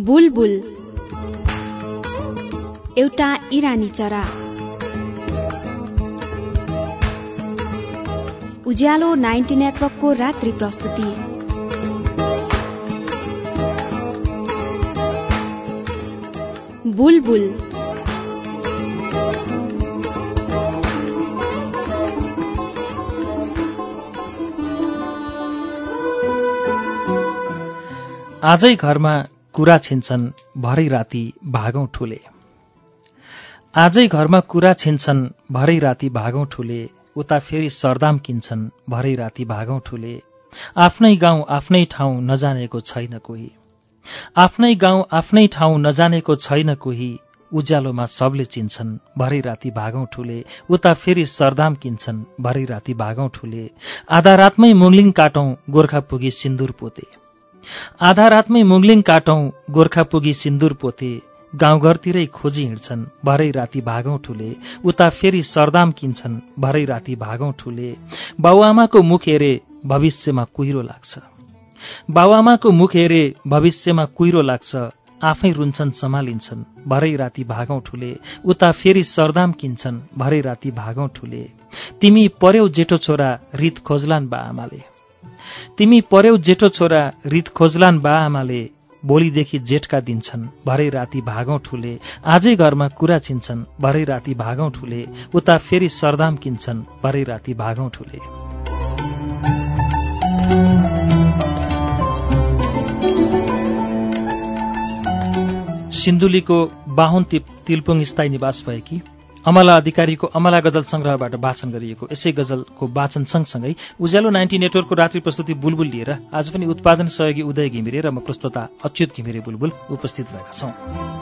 बुलबुल एउटा इरानी चरा। उज्यालो 90 नेटवर्कको रात्रि प्रस्तुति। बुलबुल आजै घरमा कुरा छिन्छन् भरै राति भागौं ठुले। आजै घरमा कुरा छिन्छन् भरै राति भागौं ठुले। उता फेरि सरदाम किन्छन् भरै राति भागौं ठुले। आफ्नै गाउँ आफ्नै ठाउँ नजानेको छैन कोही। आफ्नै गाउँ आफ्नै ठाउँ नजानेको छैन कोही। उज्यालोमा सबले चिन्छन् भरै राति भागौं ठुले। उता फेरि सरदाम किन्छन् भरै राति भागौं ठुले। आधा रातमै मुङ्लिङ काटौं गोर्खा पुगी सिन्दुर पोते। आधा रातमै मुङ्लिङ काटौं गोर्खा पुगी सिन्दुर पोते। गाउँघरतिरै खोजी हिँड्छन् भरै राति भागौं ठुले। उता फेरि सरदाम किन्छन् भरै राति भागौं ठुले। बाउआमाको मुख हेरे भविष्यमा कुहिरो लाग्छ। बाउआमाको मुख हेरे भविष्यमा कुहिरो लाग्छ। आफै रुन्छन् सम्हालिन्छन् भरै राति भागौं ठुले। उता फेरि सरदाम किन्छन् भरै राति भागौं ठुले। तिमी पर्यौ जेठो छोरा रित खोजलान् बा आमाले। तिमी पर्यौ जेठो छोरा रित खोजलान् बा आमाले। भोलिदेखि जेठका दिन्छन् भरै राति भागौं ठुले। आजै घरमा कुरा छिन्छन् भरै राति भागौं ठुले। उता फेरि सरदाम किन्छन् भरै राति भागौं ठुले। सिन्धुलीको बाहुन तिलपुङ स्थायी निवास भएकी अमला अधिकारीको अमला गजल संग्रहबाट वाचन गरिएको यसै गजलको वाचन सँगसँगै उज्यालो 90 नेटवर्कको रात्रि प्रस्तुति बुलबुल लिएर आज पनि उत्पादन सहयोगी उदय घिमिरे र म प्रस्तोता अच्युत घिमिरे बुलबुल उपस्थित भएका छौं।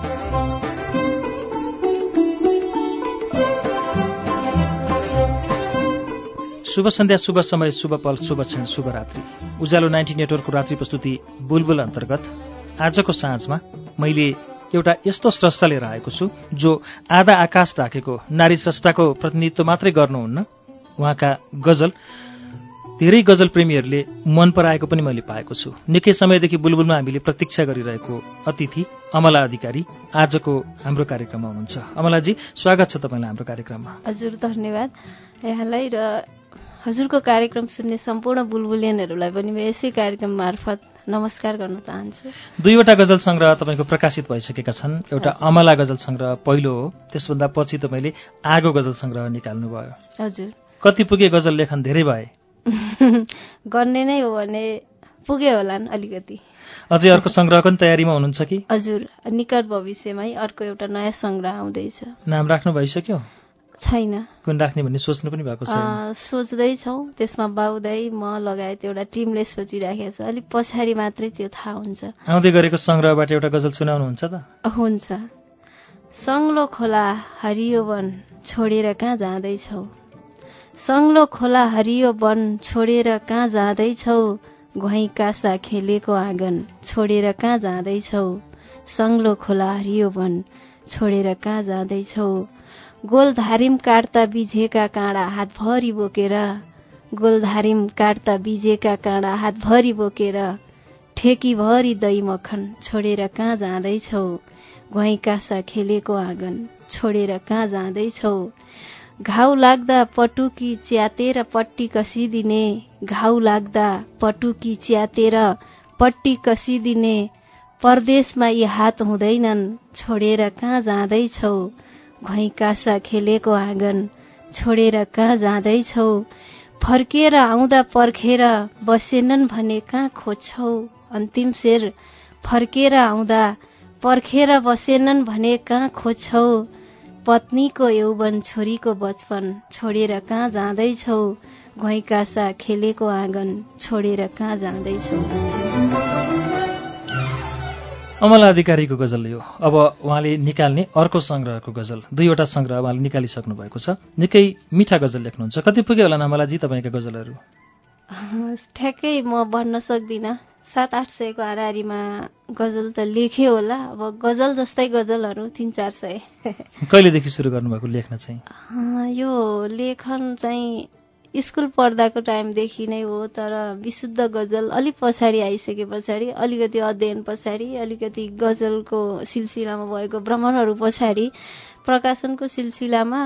शुभ सन्ध्या, शुभ समय, शुभ पल, शुभ क्षण, शुभ रात्रि। उज्यालो 90 नेटवर्कको रात्रि प्रस्तुति बुलबुल अन्तर्गत आजको साँझमा मैले एउटा यस्तो स्रष्टा लिएर आएको छु जो आधा आकाश ढाकेको नारी स्रष्टाको प्रतिनिधित्व मात्रै गर्नुहुन्न। उहाँका गजल धेरै गजल प्रेमीहरूले मन पराएको पनि मैले पाएको छु। निकै समयदेखि बुलबुलमा हामीले प्रतीक्षा गरिरहेको अतिथि अमला अधिकारी आजको हाम्रो कार्यक्रममा हुनुहुन्छ। अमलाजी, स्वागत छ तपाईँलाई हाम्रो कार्यक्रममा। हजुर, धन्यवाद यहाँलाई र हजुरको कार्यक्रम सुन्ने सम्पूर्ण बुलबुलियनहरूलाई पनि म यसै कार्यक्रम मार्फत नमस्कार गर्न चाहन्छु। दुईवटा गजल संग्रह तपाईँको प्रकाशित भइसकेका छन्। एउटा अमला गजल संग्रह पहिलो हो, त्यसभन्दा पछि तपाईँले आगो गजल संग्रह निकाल्नुभयो। हजुर, कति पुगे गजल लेखन? धेरै भए? गर्ने नै हो भने पुगे होलान् अलिकति। अझै अर्को संग्रहको पनि तयारीमा हुनुहुन्छ कि? हजुर, निकट भविष्यमै अर्को एउटा नयाँ संग्रह आउँदैछ। नाम राख्नु भइसक्यो? छैन। कुन राख्ने भन्ने सोच्नु पनि भएको छैन? सोच्दैछौँ। त्यसमा बाउदाई म लगायत एउटा टिमले सोचिराखेको छ। अलिक पछाडि मात्रै त्यो थाहा हुन्छ। आउँदै गरेको संग्रहबाट एउटा गजल सुनाउनुहुन्छ त? हुन्छ। सङ्लो खोला हरियो वन छोडेर कहाँ जाँदैछौ? सङ्लो खोला हरियो वन छोडेर कहाँ जाँदैछौ? घुवाई कासा खेलेको आँगन छोडेर कहाँ जाँदैछौ? सङ्लो खोला हरियो वन छोडेर कहाँ जाँदैछौ? गोलधारिम काट्दा बिजेका काँडा हातभरि बोकेर, गोलधारिम काट्दा बिजेका काँडा हातभरि बोकेर, ठेकीभरि दही मक्खन छोडेर कहाँ जाँदैछौ? घुवाई कासा खेलेको आँगन छोडेर कहाँ जाँदैछौ? घाउ लाग्दा पटुकी च्यातेर पट्टी कसिदिने, घाउ लाग्दा पटुकी च्यातेर पट्टी कसिदिने, परदेशमा यी हात हुँदैनन् छोडेर कहाँ जाँदैछौ? घुवाई कासा खेलेको आँगन छोडेर कहाँ जाँदैछौ? फर्केर आउँदा पर्खेर बसेनन् भने कहाँ खोज्छौ? अन्तिम शेर। फर्केर आउँदा पर्खेर बसेनन् भने कहाँ खोज्छौ? पत्नीको यौवन छोरीको बचपन छोडेर कहाँ जाँदैछौ? घुवाई कासा खेलेको आँगन छोडेर कहाँ जाँदैछौ? अमला अधिकारीको गजल यो। अब उहाँले निकाल्ने अर्को संग्रहको गजल। दुईवटा संग्रह उहाँले निकालिसक्नु भएको छ। निकै मिठा गजल लेख्नुहुन्छ। कति पुग्यो होला अमलाजी तपाईँका गजलहरू? ठ्याक्कै म भन्न सक्दिनँ। 700-800 को हाराहारीमा गजल त लेखे होला। अब गजल जस्तै गजलहरू 300-400। कहिलेदेखि सुरु गर्नुभएको लेख्न चाहिँ? यो लेखन चाहिँ स्कुल पढ्दाको टाइमदेखि नै हो, तर विशुद्ध गजल अलि पछाडि आइसके पछाडि, अलिकति अध्ययन पछाडि, अलिकति गजलको सिलसिलामा भएको भ्रमणहरू पछाडि, प्रकाशनको सिलसिलामा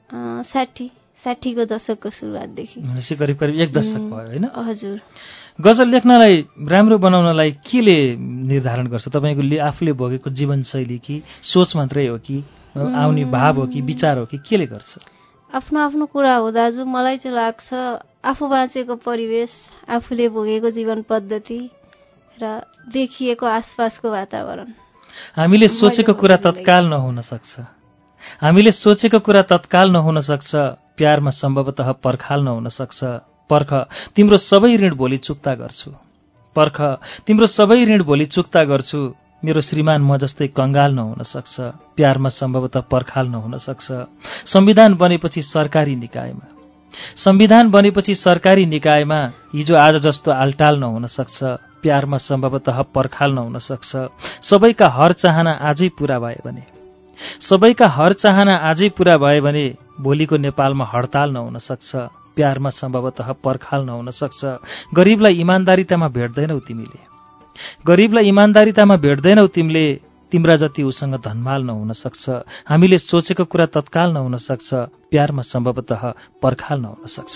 60को दशकको सुरुवातदेखि करिब करिब 1 दशक भयो हैन? हजुर। गजल लेख्नलाई राम्रो बनाउनलाई केले निर्धारण गर्छ? तपाईँको आफूले भोगेको जीवनशैली कि सोच मात्रै हो कि आउने भाव हो कि विचार हो कि केले गर्छ? आफ्नो आफ्नो कुरा हो दाजु। मलाई चाहिँ लाग्छ आफू बाँचेको परिवेश, आफूले भोगेको जीवन पद्धति र देखिएको आसपासको वातावरण। हामीले सोचेको कुरा तत्काल नहुन सक्छ, हामीले सोचेको कुरा तत्काल नहुन सक्छ, प्यारमा सम्भवतः पर्खाल नहुन सक्छ। पर्ख तिम्रो सबै ऋण भोलि चुक्ता गर्छु, पर्ख तिम्रो सबै ऋण भोलि चुक्ता गर्छु। मेरो श्रीमान म जस्तै कंगाल नहुन सक्छ, प्यारमा सम्भवतः पर्खाल नहुन सक्छ। संविधान बनेपछि सरकारी निकायमा, संविधान बनेपछि सरकारी निकायमा हिजो आज जस्तो आलटाल नहुन सक्छ, प्यारमा सम्भवतः पर्खाल नहुन सक्छ। सबैका हर चाहना आजै पूरा भए भने, सबैका हर चाहना आजै पूरा भए भने भोलिको नेपालमा हडताल नहुन सक्छ, प्यारमा सम्भवतः पर्खाल नहुन सक्छ। गरीबलाई इमान्दारितामा भेट्दैनौ तिमीले, गरीबलाई इमान्दारितामा भेट्दैनौ तिमीले, तिम्रा जति उसँग धनमाल नहुन सक्छ। हामीले सोचेको कुरा तत्काल नहुन सक्छ, प्यारमा सम्भवतः पर्खाल नहुन सक्छ।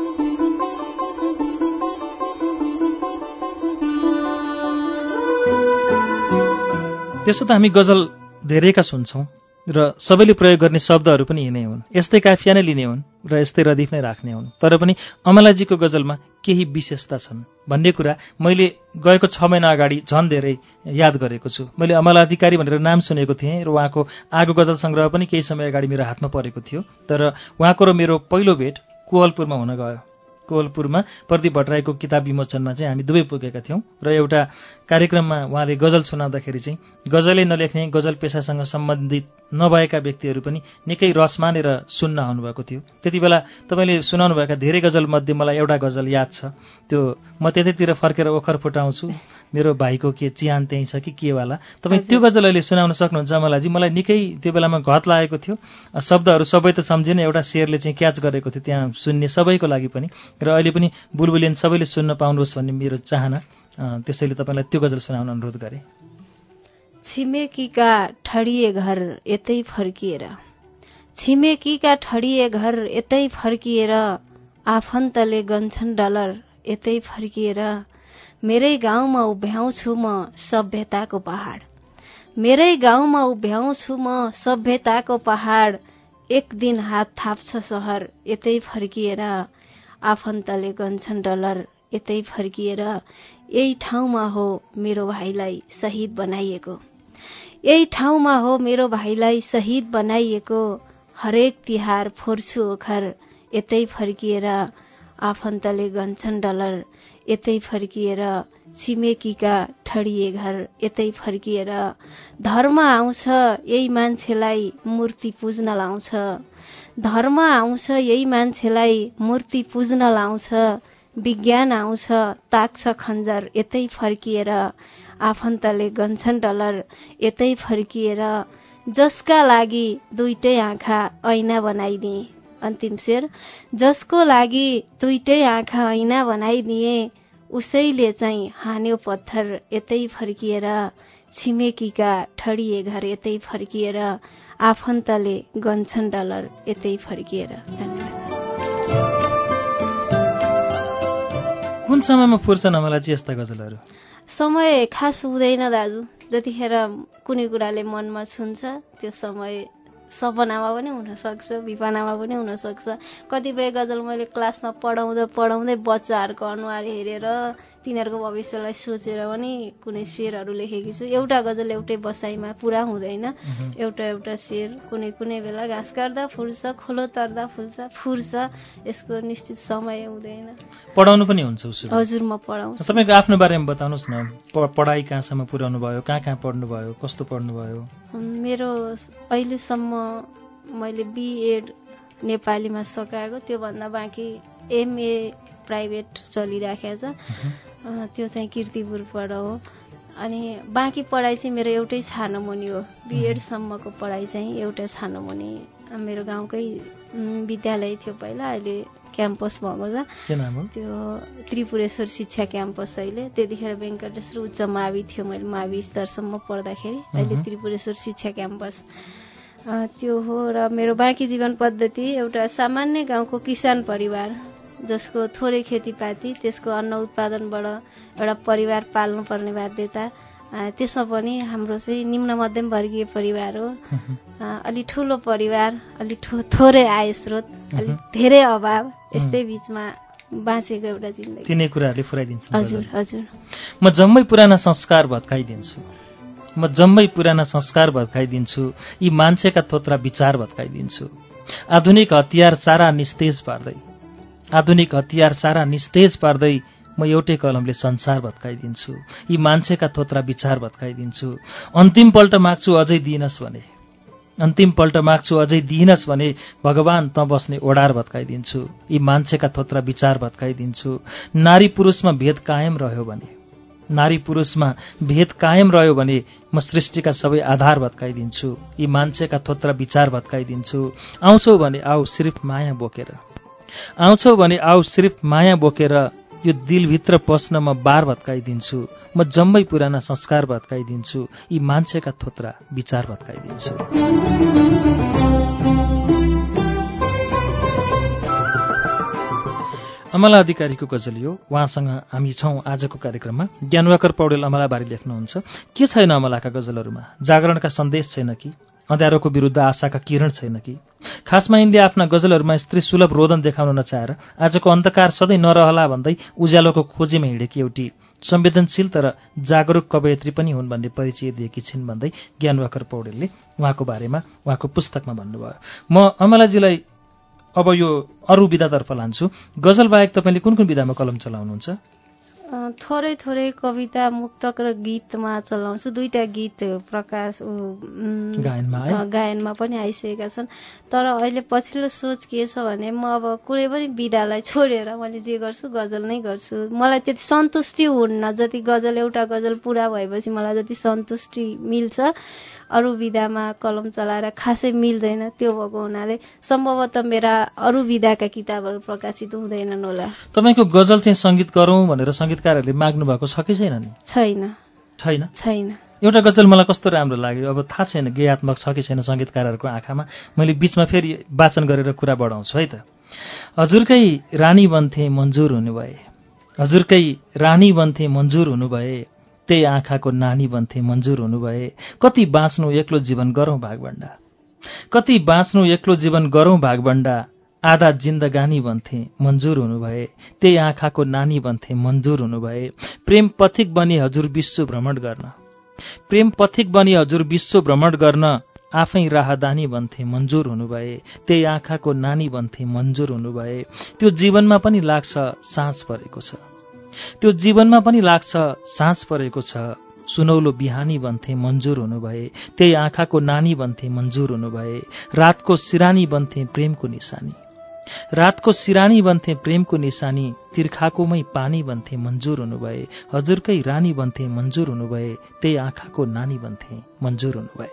त्यसो त हामी गजल धेरैका सुन्छौं र सबैले प्रयोग गर्ने शब्दहरू पनि यिनै हुन्, यस्तै काफिया नै लिने हुन् र यस्तै रदिफ नै राख्ने हुन्। तर पनि अमलाजीको गजलमा केही विशेषता छन् भन्ने कुरा मैले गएको 6 महिना अगाडि झन् धेरै याद गरेको छु। मैले अमला अधिकारी भनेर नाम सुनेको थिएँ र उहाँको आगो गजल सङ्ग्रह पनि केही समय अगाडि मेरो हातमा परेको थियो। तर उहाँको र मेरो पहिलो भेट कोवलपुरमा हुन गयो। कोवलपुरमा प्रदीप भट्टराईको किताब विमोचनमा चाहिँ हामी दुवै पुगेका थियौँ र एउटा कार्यक्रममा उहाँले गजल सुनाउँदाखेरि चाहिँ गजलै नलेख्ने, गजल पेसासँग सम्बन्धित नभएका व्यक्तिहरू पनि निकै रस मानेर सुन्न आउनुभएको थियो। त्यति बेला तपाईँले सुनाउनुभएका धेरै गजलमध्ये मलाई एउटा गजल याद छ। त्यो म त्यतैतिर फर्केर ओखर फुटाउँछु, मेरो भाइको के चिहान त्यही छ कि के वाला। तपाईँ त्यो गजल अहिले सुनाउन सक्नुहुन्छ अमलाजी? मलाई निकै त्यो बेलामा घत लागेको थियो। शब्दहरू सबै त सम्झिन, एउटा शेरले चाहिँ क्याच गरेको थियो त्यहाँ सुन्ने सबैको लागि पनि, र अहिले पनि बुलबुलियन सबैले सुन्न पाउनुहोस् भन्ने मेरो चाहना। त्यसैले तपाईँलाई त्यो गजल सुनाउन अनुरोध गरेँ। छिमेकीका ठडिए घर यतै फर्किएर, छिमेकीका ठडिए घर यतै फर्किएर, आफन्तले गन्छन् डलर यतै फर्किएर, मेरै गाउँमा उभ्याउँछु म सभ्यताको पहाड, मेरै गाउँमा उभ्याउँछु म सभ्यताको पहाड, एक दिन हात थाप्छ सहर यतै फर्किएर, आफन्तले गन्छन् डलर यतै फर्किएर, यही ठाउँमा हो मेरो भाइलाई शहीद बनाइएको, यही ठाउँमा हो मेरो भाइलाई शहीद बनाइएको, हरेक तिहार फोर्छु ओखर यतै फर्किएर, आफन्तले गन्छन् डलर यतै फर्किएर, छिमेकीका ठडिए घर यतै फर्किएर, धर्म आउँछ यही मान्छेलाई मूर्ति पूज्न लाउँछ, धर्म आउँछ यही मान्छेलाई मूर्ति पूज्न लाउँछ, विज्ञान आउँछ ताक्छ खञ्जर यतै फर्किएर, आफन्तले गन्छन् डलर यतै फर्किएर, जसका लागि दुईटै आँखा ऐना बनाइदिए, अन्तिम शेर, जसको लागि दुईटै आँखा ऐना बनाइदिए, उसैले चाहिँ हान्यो पत्थर यतै फर्किएर, छिमेकीका ठडिए घर यतै फर्किएर, आफन्तले गन्छन् डलर यतै फर्किएर। धन्यवाद। कुन समयमा फुर्छन् अमलाजी यस्ता गजलहरू? समय खास हुँदैन दाजु, जतिखेर कुनै कुराले मनमा छुन्छ त्यो समय सपनामा पनि हुनसक्छ, विपनामा पनि हुनसक्छ। कतिपय गजल मैले क्लासमा पढाउँदै बच्चाहरूको अनुहार हेरेर तिनीहरूको भविष्यलाई सोचेर पनि कुनै शेरहरू लेखेकी छु। एउटा गजल एउटै बसाइमा पुरा हुँदैन, एउटा शेर कुनै बेला घाँस काट्दा फुल्छ, खोलो तर्दा फुर्छ, यसको निश्चित समय हुँदैन। पढाउनु पनि हुन्छ उसो? हजुर, म पढाउँछु। तपाईँको आफ्नो बारेमा बताउनुहोस् न, पढाइ कहाँसम्म पुर्याउनु भयो, कहाँ पढ्नुभयो, कस्तो पढ्नुभयो? मेरो अहिलेसम्म मैले बिएड नेपालीमा सकाएको, त्योभन्दा बाँकी एमए प्राइभेट चलिराखेको छ, त्यो चाहिँ कीर्तिपुरबाट हो। अनि बाँकी पढाइ चाहिँ मेरो एउटै छानो मुनि हो, बिएडसम्मको पढाइ चाहिँ एउटा छानो मुनि मेरो गाउँकै विद्यालय थियो पहिला, अहिले क्याम्पस भएको छ। के नाम हो? त्यो त्रिपुरेश्वर शिक्षा क्याम्पस। अहिले त्यतिखेर वेङ्कटेश्वर उच्च मावि थियो, मैले मावि स्तरसम्म पढ्दाखेरि। अहिले त्रिपुरेश्वर शिक्षा क्याम्पस त्यो हो। र मेरो बाँकी जीवन पद्धति एउटा सामान्य गाउँको किसान परिवार, जसको थोरै खेतीपाती, त्यसको अन्न उत्पादनबाट एउटा परिवार पाल्नुपर्ने बाध्यता, त्यसमा पनि हाम्रो चाहिँ निम्न मध्यम वर्गीय परिवार हो। अलि ठुलो परिवार, अलि थोरै आय स्रोत, अलि धेरै अभाव, यस्तै बिचमा बाँचेको एउटा जिन्दगी। तिनै कुराहरूले फुराइदिन्छ। हजुर हजुर। म जम्मै पुराना संस्कार भत्काइदिन्छु, म जम्मै पुराना संस्कार भत्काइदिन्छु, यी मान्छेका थोत्रा विचार भत्काइदिन्छु। आधुनिक हतियार सारा निस्तेज पार्दै, आधुनिक हतियार सारा निस्तेज पार्दै म एउटै कलमले संसार भत्काइदिन्छु, यी मान्छेका थोत्रा विचार भत्काइदिन्छु। अन्तिम पल्ट माग्छु अझै दिइनस् भने, अन्तिम पल्ट माग्छु अझै दिइनस् भने भगवान त बस्ने ओडार भत्काइदिन्छु, यी मान्छेका थोत्रा विचार भत्काइदिन्छु। नारी पुरुषमा भेद कायम रह्यो भने, नारी पुरुषमा भेद कायम रह्यो भने म सृष्टिका सबै आधार भत्काइदिन्छु, यी मान्छेका थोत्रा विचार भत्काइदिन्छु। आउँछौ भने आऊ सिर्फ माया बोकेर, आउँछौ भने आऊ सिर्फ माया बोकेर, यो दिलभित्र पस्न म बार भत्काइदिन्छु। म जम्मै पुराना संस्कार भत्काइदिन्छु, यी मान्छेका थोत्रा विचार भत्काइदिन्छु। अमला अधिकारीको गजल यो। उहाँसँग हामी छौं आजको कार्यक्रममा। ज्ञानवाकर पौडेल अमलाबारी लेख्नुहुन्छ, के छैन अमलाका गजलहरूमा? जागरणका सन्देश छैन कि? अँध्यारोको विरुद्ध आशाका किरण छैन कि? खासमा यिनले आफ्ना गजलहरूमा स्त्री सुलभ रोदन देखाउन नचाहेर आजको अन्धकार सधैँ नरहला भन्दै उज्यालोको खोजीमा हिँडेकी एउटी संवेदनशील तर जागरूक कवयित्री पनि हुन् भन्ने परिचय दिएकी छिन् भन्दै ज्ञानवाकर पौडेलले उहाँको बारेमा उहाँको पुस्तकमा भन्नुभयो। म अमलाजीलाई अब यो अरू विधातर्फ लान्छु। गजल बाहेक तपाईँले कुन कुन विधामा कलम चलाउनुहुन्छ? थोरै थोरै कविता, मुक्तक र गीतमा चलाउँछु। 2टा गीत प्रकाश गायनमा पनि आइसकेका छन्। तर अहिले पछिल्लो सोच के छ भने म अब कुनै पनि विधालाई छोडेर मैले जे गर्छु गजल नै गर्छु। मलाई त्यति सन्तुष्टि हुन्न जति गजल, एउटा गजल पुरा भएपछि मलाई जति सन्तुष्टि मिल्छ अरू विधामा कलम चलाएर खासै मिल्दैन। त्यो भएको हुनाले सम्भवतः मेरा अरू विधाका किताबहरू प्रकाशित हुँदैनन् होला। तपाईँको गजल चाहिँ सङ्गीत गरौँ भनेर सङ्गीतकारहरूले माग्नु भएको छ कि छैन नि? छैन छैन छैन। एउटा गजल मलाई कस्तो राम्रो लाग्यो, अब थाहा छैन गेयात्मक छ कि छैन सङ्गीतकारहरूको आँखामा, मैले बिचमा फेरि वाचन गरेर कुरा बढाउँछु है त। हजुरकै रानी बन्थे मन्जुर हुनुभए, हजुरकै रानी बन्थे मन्जुर हुनुभए, त्यही आँखाको नानी बन्थे मन्जुर हुनुभए। कति बाँच्नु एक्लो जीवन गरौँ भागभण्डा, कति बाँच्नु एक्लो जीवन गरौँ भागभण्डा, आधा जिन्दगानी बन्थे मन्जुर हुनुभए, त्यही आँखाको नानी बन्थे मन्जुर हुनुभए। प्रेम पथिक बनी हजुर विश्व भ्रमण गर्न, प्रेम पथिक बनी हजुर विश्व भ्रमण गर्न, आफै राहदानी बन्थे मन्जुर हुनुभए, त्यही आँखाको नानी बन्थे मन्जुर हुनुभए। त्यो जीवनमा पनि लाग्छ साँझ परेको छ, त्यो जीवनमा पनि लाग्छ साँझ परेको छ, सुनौलो बिहानी बन्थे मन्जुर हुनुभए, त्यही आँखाको नानी बन्थे मन्जुर हुनुभए। रातको सिरानी बन्थे प्रेमको निशानी, रातको सिरानी बन्थे प्रेमको निशानी, तिर्खाकोमै पानी बन्थे मन्जुर हुनुभए, हजुरकै रानी बन्थे मन्जुर हुनुभए, त्यही आँखाको नानी बन्थे मन्जुर हुनुभए।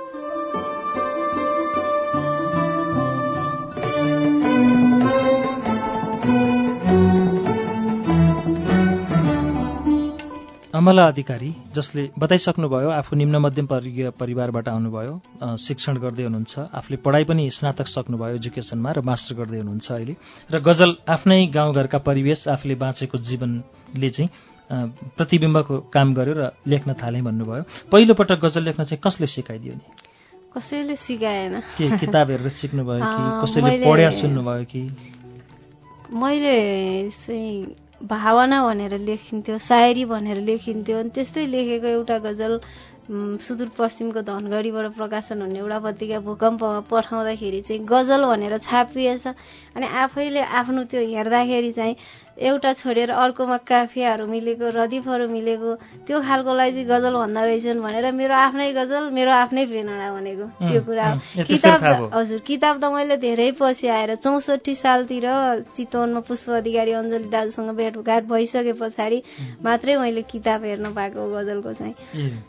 अमला अधिकारी, जसले बताइसक्नुभयो आफू निम्न मध्यम वर्गीय परिवारबाट आउनुभयो, शिक्षण गर्दै हुनुहुन्छ, आफूले पढाइ पनि स्नातक सक्नुभयो एजुकेसनमा र मास्टर गर्दै हुनुहुन्छ अहिले, र गजल आफ्नै गाउँघरका परिवेश आफूले बाँचेको जीवनले चाहिँ प्रतिबिम्बको काम गर्यो र लेख्न थालेँ भन्नुभयो। पहिलोपटक गजल लेख्न चाहिँ कसले सिकाइदियो नि? कसैले सिकाएन। के किताब हेरेर सिक्नुभयो कि कसैले पढ्या सुन्नुभयो कि? मैले चाहिँ भावना भनेर लेखिन्थ्यो, सायरी भनेर लेखिन्थ्यो, अनि त्यस्तै लेखेको एउटा गजल सुदूरपश्चिमको धनगढीबाट प्रकाशन हुने एउटा पत्रिका भूकम्पमा पठाउँदाखेरि चाहिँ गजल भनेर छापिएछ। अनि आफैले आफ्नो त्यो हेर्दाखेरि चाहिँ एउटा छोडेर अर्कोमा काफियाहरू मिलेको, रदिफहरू मिलेको, त्यो खालकोलाई चाहिँ गजल भन्दा रहेछन् भनेर मेरो आफ्नै गजल, मेरो आफ्नै प्रेरणा भनेको त्यो कुरा हो। किताब हजुर, किताब त मैले धेरै पछि आएर 64 सालतिर चितवनमा पुष्प अधिकारी अञ्जली दाजुसँग भेटघाट भइसके पछाडि मात्रै मैले किताब हेर्न पाएको गजलको चाहिँ।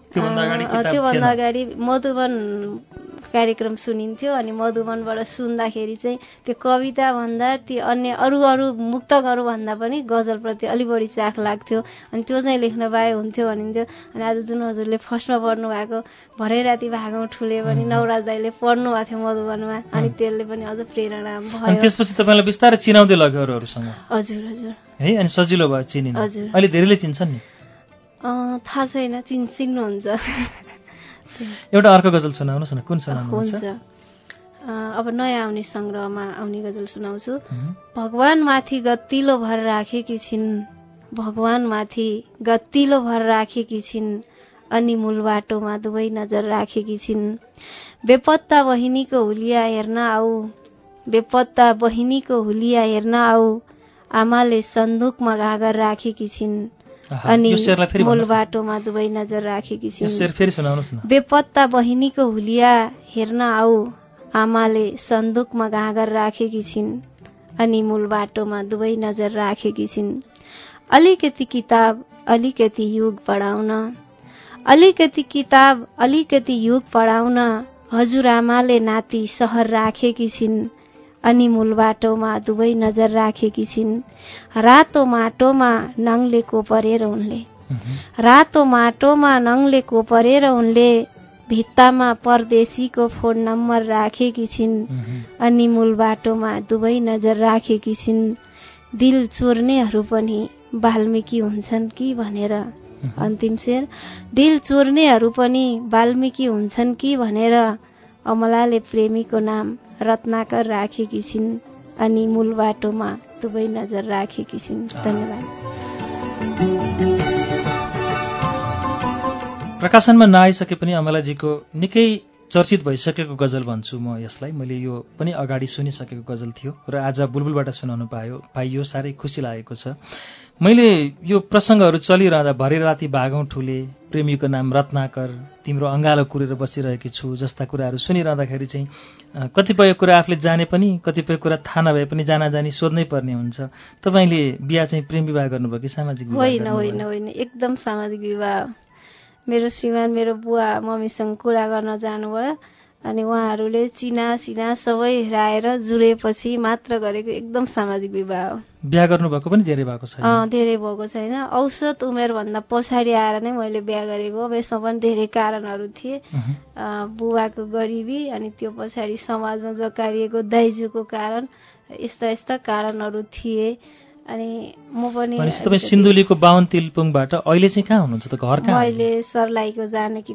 अगाडि किताब थिएन? त्योभन्दा अगाडि मधुबन कार्यक्रम सुनिन्थ्यो अनि मधुबनबाट सुन्दाखेरि चाहिँ त्यो कविता भन्दा ती अन्य अरू मुक्तकहरू भन्दा पनि गजलप्रति अलि बढी चाख लाग्थ्यो अनि त्यो चाहिँ लेख्न पाए हुन्थ्यो भनिन्थ्यो। अनि आज जुन हजुरले फर्स्टमा पढ्नु भएको भरै राति भागौँ ठुले पनि नवराज दाइले पढ्नु भएको थियो मधुबनमा अनि त्यसले पनि अझ प्रेरणा भयो। त्यसपछि तपाईँलाई बिस्तारै चिनाउँदै लग्यो अरूहरूसँग? हजुर हजुर। है अनि सजिलो भयो चिनिन? हजुर। अहिले धेरैले चिन्छन् नि? थाहा छैन, चिन्नुहुन्छ। एउटा अर्को गजल सुनाउनुहोस् न, कुन सुनाउनुहुन्छ? हुन्छ, अब नयाँ आउने सङ्ग्रहमा आउने गजल सुनाउँछु। भगवान माथि गतिलो भर राखेकी छिन्, भगवान माथि गतिलो भर राखेकी छिन्, अनि मूल बाटोमा दुवै नजर राखेकी छिन्। बेपत्ता बहिनीको हुलिया हेर्न आऊ, बेपत्ता बहिनीको हुलिया हेर्न आऊ, आमाले सन्दुकमा घागर राखेकी छिन्, अनि मूल बाटोमा दुवै नजर राखेकी छिन्। बेपत्ता बहिनीको हुलिया हेर्न आऊ, आमाले सन्दुकमा घागर राखेकी छिन्, अनि मूल बाटोमा दुवै नजर राखेकी छिन्। अलिकति किताब अलिकति युग पढाउन, अलिकति किताब अलिकति युग पढाउन, हजुरआमाले नाति सहर राखेकी छिन्, अनि मूल बाटोमा दुवै नजर राखेकी छिन्। रातो माटोमा नङले कोपरेर उनले, रातो माटोमा नङले कोपरेर उनले, भित्तामा परदेशीको फोन नम्बर राखेकी छिन्, अनि मूल बाटोमा दुवै नजर राखेकी छिन्। दिल चोर्नेहरू पनि वाल्मिकी हुन्छन् कि भनेर, अन्तिम शेर, दिल चोर्नेहरू पनि वाल्मिकी हुन्छन् कि भनेर, अमलाले प्रेमीको नाम रत्नाकर राखेकी छिन्, अनि मूल बाटोमा दुवै नजर राखेकी छिन्। धन्यवाद। प्रकाशनमा नआइसके पनि अमलाजीको निकै चर्चित भइसकेको गजल भन्छु म यसलाई। मैले यो पनि अगाडि सुनिसकेको गजल थियो र आज बुलबुलबाट सुनाउनु पाइयो, साह्रै खुसी लागेको छ। मैले यो प्रसङ्गहरू चलिरहँदा भरे राति भागौँ ठुले, प्रेमीको नाम रत्नाकर, तिम्रो अँगालो कुरेर बसिरहेकी छु जस्ता कुराहरू सुनिरहँदाखेरि चाहिँ कतिपय कुरा आफूले जाने पनि कतिपय कुरा थाहा नभए पनि जानाजानी सोध्नै पर्ने हुन्छ। तपाईँले बिहा चाहिँ प्रेम विवाह गर्नुभयो कि सामाजिक विवाह? होइन होइन होइन, एकदम सामाजिक विवाह। मेरो श्रीमान मेरो बुवा मम्मीसँग कुरा गर्न जानुभयो अनि उहाँहरूले चिना सबै हेराएर जुरेपछि मात्र गरेको एकदम सामाजिक विवाह हो। बिहा गर्नुभएको पनि धेरै भएको छैन? धेरै भएको छैन। औसत उमेरभन्दा पछाडि आएर नै मैले बिहा गरेको। अब यसमा पनि धेरै कारणहरू थिए। बुबाको गरिबी, अनि त्यो पछाडि समाजमा जकारिएको दाइजूको कारण, यस्ता कारणहरू थिए। अनि म पनि तपाईँ सिन्धुलीको 52 तिलपुङबाट अहिले चाहिँ कहाँ हुनुहुन्छ त? घर कहाँ? अहिले सर्लाहीको जानकी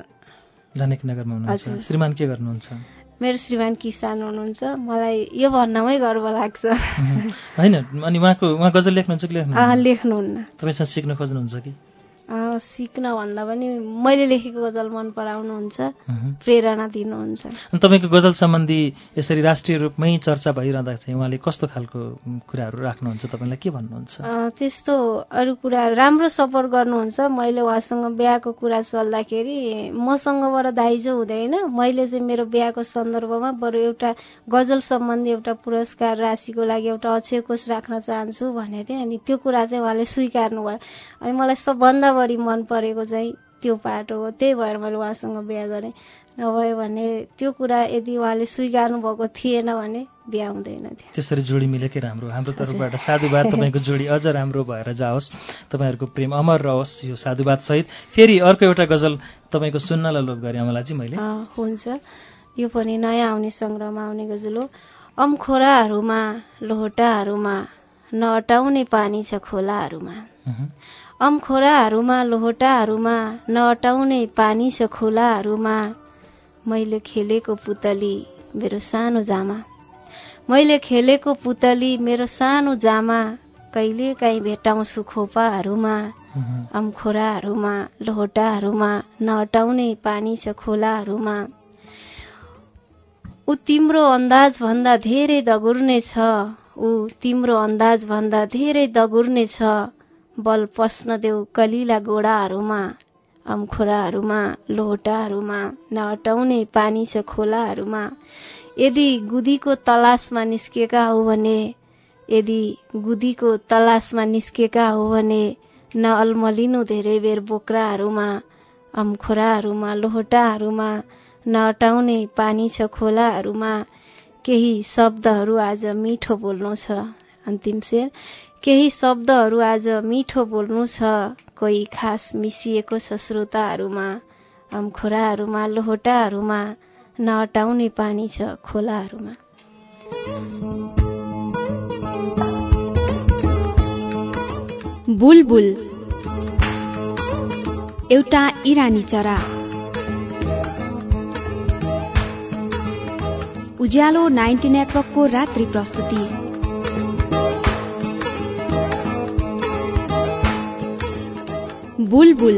नगरमा हुनुहुन्छ। श्रीमान के गर्नुहुन्छ? मेरो श्रीमान किसान हुनुहुन्छ। मलाई यो भन्नमै गर्व लाग्छ। होइन, अनि उहाँ गजल लेख्नुहुन्छ कि लेख्नुहुन्न? तपाईँसँग सिक्न खोज्नुहुन्छ कि? सिक्न भन्दा पनि मैले लेखेको गजल मन पराउनुहुन्छ, प्रेरणा दिनुहुन्छ। तपाईँको गजल सम्बन्धी यसरी राष्ट्रिय रूपमै चर्चा भइरहँदा चाहिँ उहाँले कस्तो खालको कुराहरू राख्नुहुन्छ? तपाईँलाई के भन्नुहुन्छ? त्यस्तो अरू कुरा राम्रो सपोर्ट गर्नुहुन्छ। मैले उहाँसँग बिहाको कुरा चल्दाखेरि मसँगबाट दाइजो हुँदैन, मैले चाहिँ मेरो बिहाको सन्दर्भमा बरु एउटा गजल सम्बन्धी एउटा पुरस्कार राशिको लागि एउटा अक्षय कोष राख्न चाहन्छु भनेको थिएँ। अनि त्यो कुरा चाहिँ उहाँले स्वीकार्नु भयो। अनि मलाई सबभन्दा बढी मन परेको चाहिँ त्यो पाटो हो। त्यही भएर मैले उहाँसँग बिहा गरेँ। नभए भने त्यो कुरा यदि उहाँले स्वीकार्नु भएको थिएन भने बिहा हुँदैन थियो। त्यसरी जोडी मिलेकै राम्रो। हाम्रो तर्फबाट साधुवाद, तपाईँको जोडी अझ राम्रो भएर जाओस्, तपाईँहरूको प्रेम अमर रहोस्। यो साधुवाद सहित फेरि अर्को एउटा गजल तपाईँको सुन्नलाई लोभ गरेँ अमलाजी मैले। हुन्छ, यो पनि नयाँ आउने सङ्ग्रहमा आउने गजल हो। अम्खोराहरूमा लोहोटाहरूमा नअटाउने पानी छ खोलाहरूमा, अम्खोराहरूमा लोहोटाहरूमा नअटाउने पानी छ खोलाहरूमा, मैले खेलेको पुतली मेरो सानो जामा, मैले खेलेको पुतली मेरो सानो जामा, कहिले काहीँ भेटाउँछु खोपाहरूमा, अम्खोराहरूमा लोहोटाहरूमा नअटाउने पानी छ खोलाहरूमा। ऊ तिम्रो अन्दाज भन्दा धेरै दगुर्ने छ, ऊ तिम्रो अन्दाज भन्दा धेरै दगुर्ने छ, बल पस्न देऊ कलिला गोडाहरूमा, अम्खोराहरूमा लोहोटाहरूमा नअटाउने पानी छ खोलाहरूमा। यदि गुदीको तलासमा निस्केका हो भने, यदि गुदीको तलासमा निस्केका हो भने, नअल्मलिनु धेरै बेर बोक्राहरूमा, अम्खोराहरूमा लोहोटाहरूमा नअटाउने पानी छ खोलाहरूमा। केही शब्दहरू आज मिठो बोल्नु छ। अन्तिम शेर, केही शब्दहरू आज मिठो बोल्नु छ, कोही खास मिसिएको छ श्रोताहरूमा। अम्खोराहरूमा लोहोटाहरूमा नअटाउने पानी छ खोलाहरूमा। बुलबुल एउटा इरानी चरा। उज्यालो 90 नेटवर्कको रात्रि प्रस्तुति। बुलबुल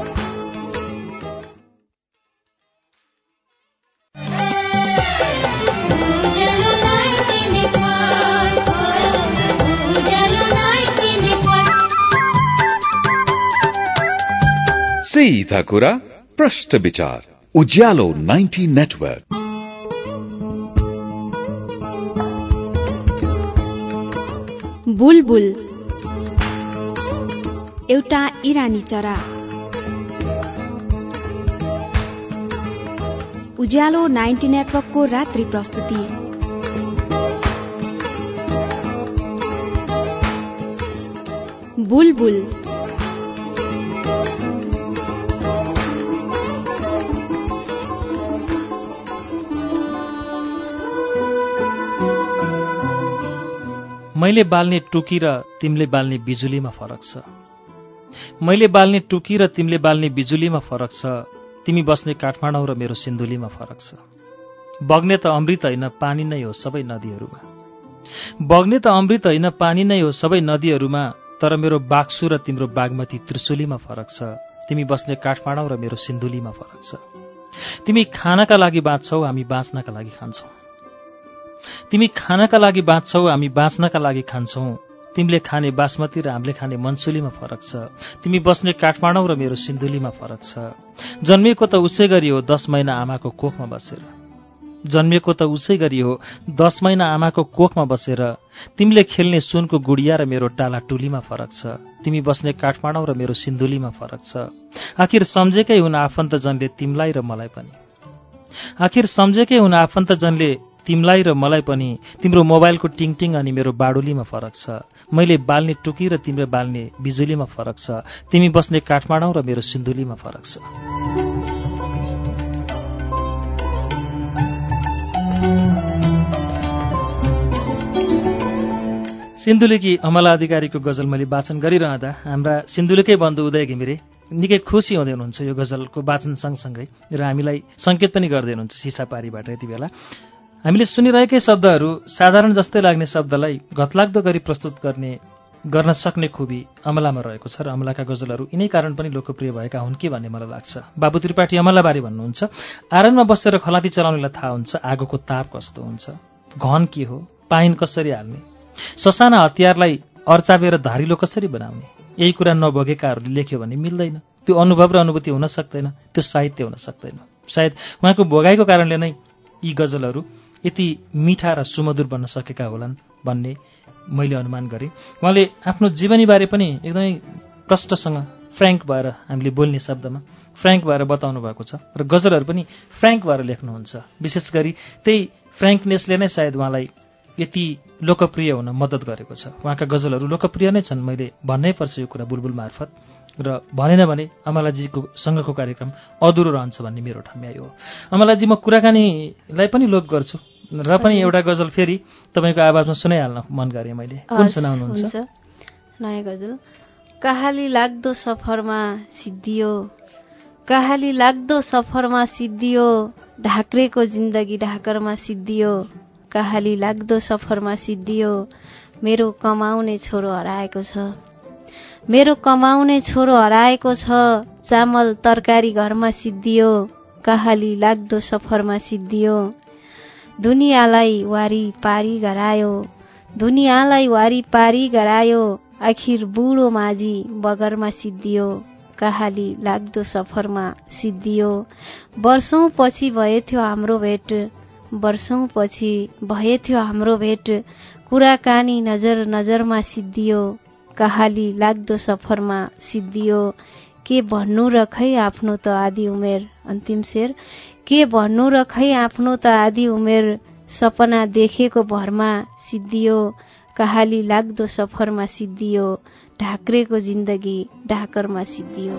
सीधा कुरा प्रश्न विचार। उज्यालो 90 नेटवर्क। बुलबुल एउटा इरानी चरा। उज्यालो 90 नेटवर्कको रात्रि प्रस्तुति। बुलबुल मैले बाल्ने टुकी र तिमीले बाल्ने बिजुलीमा फरक छ। मैले बाल्ने टुकी र तिमीले बाल्ने बिजुलीमा फरक छ। तिमी बस्ने काठमाडौँ र मेरो सिन्धुलीमा फरक छ। बग्ने त अमृत होइन पानी नै हो सबै नदीहरूमा। बग्ने त अमृत होइन पानी नै हो सबै नदीहरूमा। तर मेरो बाक्सु र तिम्रो बागमती त्रिशुलीमा फरक छ। तिमी बस्ने काठमाडौँ र मेरो सिन्धुलीमा फरक छ। तिमी खानका लागि बाँच्छौ, हामी बाँच्नका लागि खान्छौँ। तिमी खानका लागि बाँच्छौ, हामी बाँच्नका लागि खान्छौँ। तिमीले खाने बासमती र हामीले खाने मनसुलीमा फरक छ। तिमी बस्ने काठमाडौँ र मेरो सिन्धुलीमा फरक छ। जन्मिएको त उसै गरी हो 10 महिना आमाको कोखमा बसेर। जन्मिएको त उसै गरी हो 10 महिना आमाको कोखमा बसेर। तिमीले खेल्ने सुनको गुडिया र मेरो टाला टुलीमा फरक छ। तिमी बस्ने काठमाडौँ र मेरो सिन्धुलीमा फरक छ। आखिर सम्झेकै हुन आफन्तजनले तिमीलाई र मलाई पनि। आखिर सम्झेकै हुन आफन्तजनले तिमीलाई र मलाई पनि। तिम्रो मोबाइलको टिङटिङ अनि मेरो बाडुलीमा फरक छ। मैले बाल्ने टुकी र तिम्रो बाल्ने बिजुलीमा फरक छ। तिमी बस्ने काठमाडौँ र मेरो सिन्धुलीमा फरक छ। सिन्धुलीकी अमला अधिकारीको गजल मैले वाचन गरिरहँदा हाम्रा सिन्धुलीकै बन्धु उदय घिमिरे निकै खुसी हुँदै हुनुहुन्छ यो गजलको वाचन सँगसँगै, र हामीलाई सङ्केत पनि गर्दै हुनुहुन्छ सिसापारीबाट। यति बेला हामीले सुनिरहेकै शब्दहरू साधारण जस्तै लाग्ने शब्दलाई घतलाग्दो गरी प्रस्तुत गर्न सक्ने खुबी अमलामा रहेको छ, र अमलाका गजलहरू यिनै कारण पनि लोकप्रिय भएका हुन् कि भन्ने मलाई लाग्छ। बाबु त्रिपाठी अमलाबारी भन्नुहुन्छ, आरनमा बसेर खलाती चलाउनेलाई थाहा हुन्छ आगोको ताप कस्तो हुन्छ, घन के हो, पाइन कसरी हाल्ने, ससाना हतियारलाई अर्चाबेर धारिलो कसरी बनाउने। यही कुरा नभोगेकाहरूले लेख्यो भने मिल्दैन। त्यो अनुभव र अनुभूति हुन सक्दैन, त्यो साहित्य हुन सक्दैन। सायद उहाँको भोगाइको कारणले नै यी गजलहरू यति मिठा र सुमधुर बन्न सकेका होलान् भन्ने मैले अनुमान गरेँ। उहाँले आफ्नो जीवनीबारे पनि एकदमै प्रष्टसँग फ्र्याङ्क भएर हामीले बोल्ने शब्दमा फ्र्याङ्क भएर बताउनु भएको छ, र गजलहरू पनि फ्र्याङ्क भएर लेख्नुहुन्छ। विशेष गरी त्यही फ्र्याङ्कनेसले नै सायद उहाँलाई यति लोकप्रिय हुन मद्दत गरेको छ। उहाँका गजलहरू लोकप्रिय नै छन्, मैले भन्नै पर्छ यो कुरा बुलबुल मार्फत, र भनेन भने अमलाजीको सँगको कार्यक्रम अधुरो रहन्छ भन्ने मेरो ठम्याइ हो। अमलाजी, म कुराकानीलाई पनि लोप गर्छु र पनि एउटा गजल फेरि तपाईँको आवाजमा सुनाइहाल्न मन गरेँ मैले। कुन सुनाउनुहुन्छ? नयाँ गजल। कहाली लाग्दो सफरमा सिद्धियो, कहाली लाग्दो सफरमा सिद्धियो, ढाक्रेको जिन्दगी ढाकरमा सिद्धियो, कहाली लाग्दो सफरमा सिद्धियो, मेरो कमाउने छोरो हराएको छ, मेरो कमाउने छोरो हराएको छ, चामल तरकारी घरमा सिद्धियो, कहाली लाग्दो सफरमा सिद्धियो, दुनियाँलाई वारी पारी गरायो, दुनियाँलाई वारी पारी गरायो, आखिर बुढो माझी बगरमा सिद्धियो, कहाली लाग्दो सफरमा सिद्धियो, वर्षौं पछि भएथ्यो हाम्रो भेट, वर्षौं पछि भएथ्यो हाम्रो भेट, कुराकानी नजर नजरमा सिद्धियो, कहाली लाग्दो सफरमा सिद्धियो, के भन्नु र खै आफ्नो त आधी उमेर। अन्तिम शेर, के भन्नु र खै आफ्नो त आधी उमेर, सपना देखेको भरमा सिद्धियो, कहाली लाग्दो सफरमा सिद्धियो, ढाक्रेको जिन्दगी ढाकरमा सिद्धियो।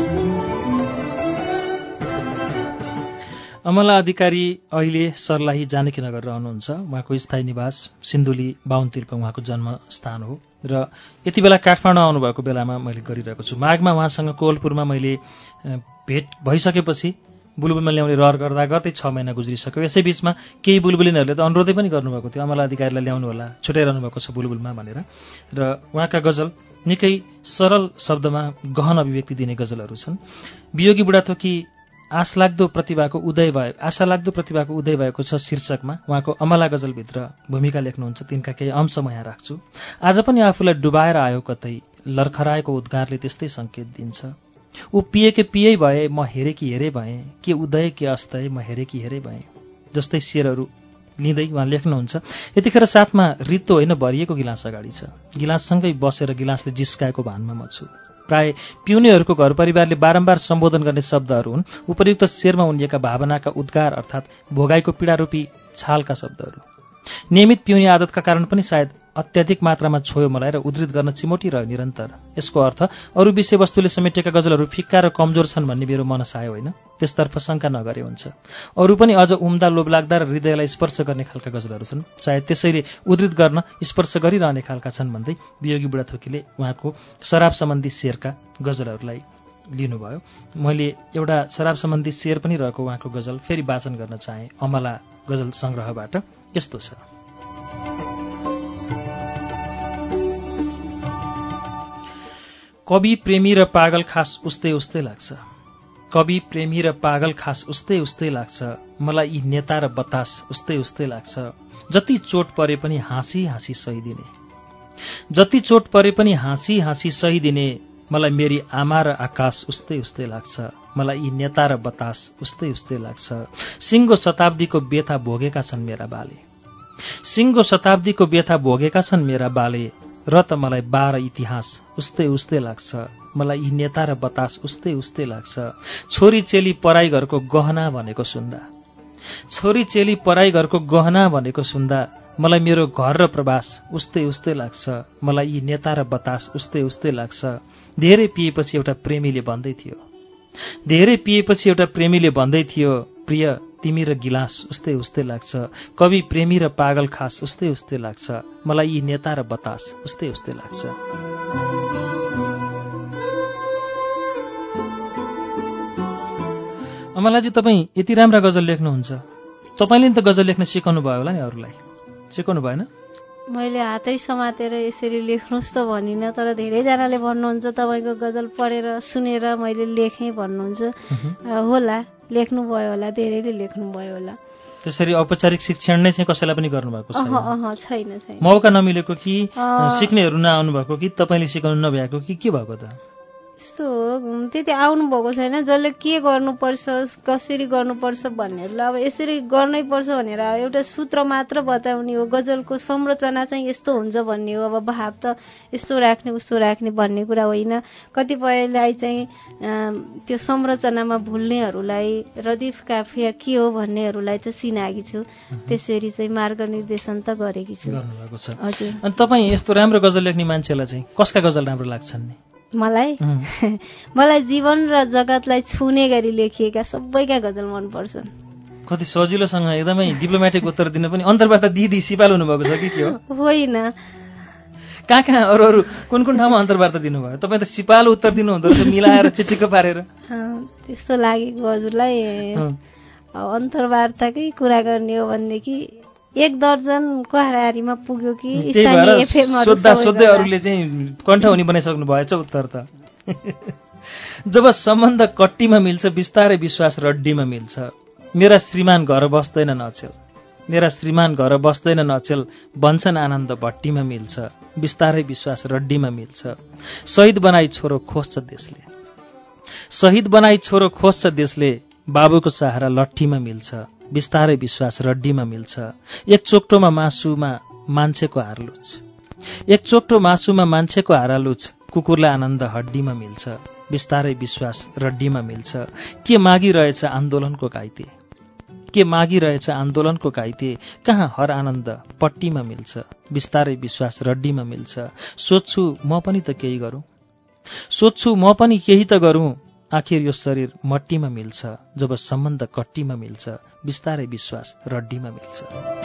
अमला अधिकारी अहिले सर्लाही जानकीनगर रहनुहुन्छ। उहाँको स्थायी निवास सिन्धुली बाहुनतिर्फ उहाँको जन्मस्थान हो र यति बेला काठमाडौँ आउनुभएको बेलामा मैले गरिरहेको छु। माघमा उहाँसँग कोवलपुरमा मैले भेट भइसकेपछि बुलबुलमा ल्याउने रहर गर्दा गर्दै 6 महिना गुज्रिसक्यो। यसै बीचमा केही बुलबुलिनहरूले त अनुरोधै पनि गर्नुभएको थियो, अमला अधिकारीलाई ल्याउनु होला, छुट्याइरहनु भएको छ बुलबुलमा भनेर। र उहाँका गजल निकै सरल शब्दमा गहन अभिव्यक्ति दिने गजलहरू छन्। वियोगी बुढाथोकी आशा लाग्दो प्रतिभाको उदय भएको छ शीर्षकमा उहाँको अमला गजलभित्र भूमिका लेख्नुहुन्छ। तिनका केही अंश म यहाँ राख्छु। आज पनि आफूलाई डुबाएर आयो कतै, लर्खराएको उद्गारले त्यस्तै सङ्केत दिन्छ। ऊ पिएकै पियै भए, म हेरेकी हेरे भएँ, के उदय के अस्तय, म हेरेकी हेरे भएँ जस्तै शेरहरू लिँदै उहाँ लेख्नुहुन्छ। यतिखेर साथमा रित्तो होइन भरिएको गिलास अगाडि छ। गिलाससँगै बसेर गिलासले जिस्काएको भानमा म छु। प्राय पिउनेहरूको घर परिवारले बारम्बार सम्बोधन गर्ने शब्दहरू हुन् उपर्युक्त शेरमा उनिएका भावनाका उद्गार अर्थात् भोगाईको पीडारूपी छालका शब्दहरू। नियमित पिउने आदतका कारण पनि सायद अत्याधिक मात्रामा छोयो मलाई र उद्धृत गर्न चिमोटिरह्यो निरन्तर। यसको अर्थ अरू विषयवस्तुले समेटेका गजलहरू फिक्का र कमजोर छन् भन्ने मेरो मनसाय होइन, त्यसतर्फ शङ्का नगरे हुन्छ। अरू पनि अझ उम्दा लोभलाग्दा र हृदयलाई स्पर्श गर्ने खालका गजलहरू छन्, सायद त्यसैले उद्धृत गर्न स्पर्श गरिरहने खालका छन् भन्दै वियोगी बुढाथोकीले उहाँको शराब सम्बन्धी शेरका गजलहरूलाई लिनुभयो। मैले एउटा शराब सम्बन्धी शेर पनि रहेको उहाँको गजल फेरि वाचन गर्न चाहेँ अमला गजल सङ्ग्रहबाट। यस्तो छ। कवि प्रेमी र पागल खास उस्तै उस्तै लाग्छ। कवि प्रेमी र पागल खास उस्तै उस्तै लाग्छ। मलाई यी नेता र बतास उस्तै उस्तै लाग्छ। जति चोट परे पनि हाँसी हाँसी सही दिने, जति चोट परे पनि हाँसी हाँसी सही दिने, मलाई मेरी आमा र आकाश उस्तै उस्तै लाग्छ। मलाई यी नेता र बतास उस्तै उस्तै लाग्छ। सिङ्गो शताब्दीको व्यथा भोगेका छन् मेरा बाले, सिङ्गो शताब्दीको व्यथा भोगेका छन् मेरा बाले, र त मलाई 12 इतिहास उस्तै उस्तै लाग्छ। मलाई यी नेता र बतास उस्तै उस्तै लाग्छ। छोरी चेली पराई घरको गहना भनेको सुन्दा, छोरी चेली पराई घरको गहना भनेको सुन्दा, मलाई मेरो घर र प्रवास उस्तै उस्तै लाग्छ। मलाई यी नेता र बतास उस्तै उस्तै लाग्छ। धेरै पिएपछि एउटा प्रेमीले भन्दै थियो, धेरै पिएपछि एउटा प्रेमीले भन्दै थियो, प्रिय तिमी र गिलास उस्तै उस्तै लाग्छ। कवि प्रेमी र पागल खास उस्तै उस्तै लाग्छ। मलाई यी नेता र बतास उस्तै उस्तै लाग्छ। अमलाजी, तपाईँ यति राम्रा गजल लेख्नुहुन्छ, तपाईँले नि त गजल लेख्न सिकाउनु भयो होला नि, अरूलाई सिकाउनु भएन? मैले हातै समातेर यसरी लेख्नुहोस् त भनिनँ, तर धेरैजनाले भन्नुहुन्छ तपाईँको गजल पढेर सुनेर मैले लेखेँ भन्नुहुन्छ। होला लेख्नुभयो होला, धेरैले लेख्नुभयो होला। त्यसरी औपचारिक शिक्षण नै चाहिँ कसैलाई पनि गर्नुभएको छैन? छैन। मौका नमिलेको कि सिक्नेहरू नआउनु भएको कि तपाईँले सिकाउनु नभएको कि के भएको त? यस्तो हो, त्यति आउनुभएको छैन। जसले के गर्नुपर्छ कसरी गर्नुपर्छ भन्नेहरूलाई अब यसरी गर्नै पर्छ भनेर एउटा सूत्र मात्र बताउने हो। गजलको संरचना चाहिँ यस्तो हुन्छ भन्ने हो। अब भाव त यस्तो राख्ने उस्तो राख्ने भन्ने कुरा होइन। कतिपयलाई चाहिँ त्यो संरचनामा भुल्नेहरूलाई रदिफ काफिया के हो भन्नेहरूलाई त सिनाएकी छु। त्यसरी चाहिँ मार्गनिर्देशन त गरेकी छु। हजुर। अनि तपाईँ यस्तो राम्रो गजल लेख्ने मान्छेलाई चाहिँ कसका गजल राम्रो लाग्छन् नि? मलाई जीवन र जगतलाई छुने गरी लेखिएका सबैका गजल मनपर्छन्। कति सजिलोसँग एकदमै डिप्लोमेटिक उत्तर दिन पनि अन्तर्वार्ता दिदी सिपाल हुनुभएको छ कि के हो? होइन, कहाँ अरू कुन ठाउँमा अन्तर्वार्ता दिनुभयो? तपाईँ त सिपाल उत्तर दिनुहुँदो रहेछ, मिलाएर चिटिक्क पारेर। त्यस्तो लागेको हजुरलाई। अन्तर्वार्ताकै कुरा गर्ने हो भनेदेखि 1 दर्जनको हाराहारीमा पुग्यो कि स्थानीय एफएमहरु सोध्दै अरूले चाहिँ कण्ठ हुने बनाइसक्नु भएछ उत्तर त। जब सम्बन्ध कट्टीमा मिल्छ बिस्तारै विश्वास रड्डीमा मिल्छ। मेरा श्रीमान घर बस्दैन नचेल, मेरा श्रीमान घर बस्दैन नचेल, भन्छन् आनन्द भट्टीमा मिल्छ, बिस्तारै विश्वास रड्डीमा मिल्छ। शहीद बनाई छोरो खोज्छ देशले, शहीद बनाई छोरो खोज्छ देशले, बाबुको सहारा लट्ठीमा मिल्छ, बिस्तारै विश्वास रड्डीमा मिल्छ। एक चोक्टोमा मासुमा मान्छेको हारलुच, एक चोक्टो मासुमा मान्छेको हारालुच, कुकुरलाई आनन्द हड्डीमा मिल्छ। बिस्तारै विश्वास रड्डीमा मिल्छ। के मागिरहेछ आन्दोलनको घाइते, के मागिरहेछ आन्दोलनको घाइते, कहाँ हर आनन्द पट्टीमा मिल्छ। बिस्तारै विश्वास रड्डीमा मिल्छ। सोध्छु म पनि त केही गरौँ, सोध्छु म पनि केही त गरौँ। आखिर यो शरीर मट्टीमा मिल्छ, जब सम्बन्ध कट्टीमा मिल्छ। बिस्तारै विश्वास रड्डीमा मिल्छ।